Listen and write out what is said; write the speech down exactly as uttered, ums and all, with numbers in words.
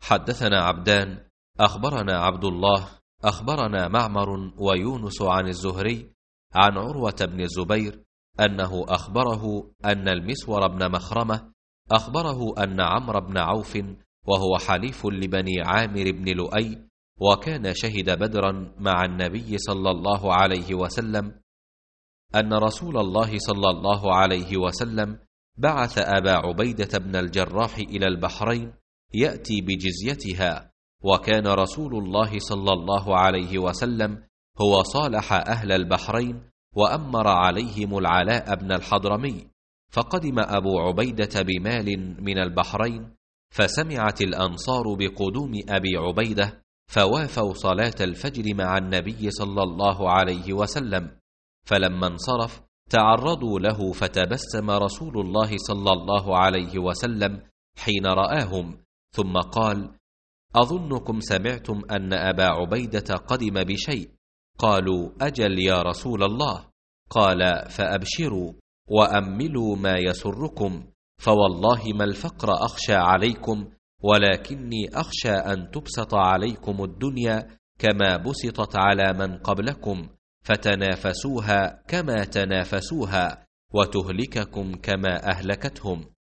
حدثنا عبدان أخبرنا عبد الله أخبرنا معمر ويونس عن الزهري عن عروة بن الزبير أنه أخبره أن المسور بن مخرمة أخبره أن عمرو بن عوف وهو حليف لبني عامر بن لؤي وكان شهد بدرا مع النبي صلى الله عليه وسلم أن رسول الله صلى الله عليه وسلم بعث أبا عبيدة بن الجراح إلى البحرين يأتي بجزيتها، وكان رسول الله صلى الله عليه وسلم هو صالح أهل البحرين وأمر عليهم العلاء بن الحضرمي، فقدم أبو عبيدة بمال من البحرين، فسمعت الأنصار بقدوم أبي عبيدة فوافوا صلاة الفجر مع النبي صلى الله عليه وسلم، فلما انصرف تعرضوا له فتبسم رسول الله صلى الله عليه وسلم حين رآهم، ثم قال: أظنكم سمعتم أن أبا عبيدة قدم بشيء. قالوا: أجل يا رسول الله. قال: فأبشروا وأملوا ما يسركم، فوالله ما الفقر أخشى عليكم، ولكني أخشى أن تبسط عليكم الدنيا كما بسطت على من قبلكم، فتنافسوها كما تنافسوها، وتهلككم كما أهلكتهم.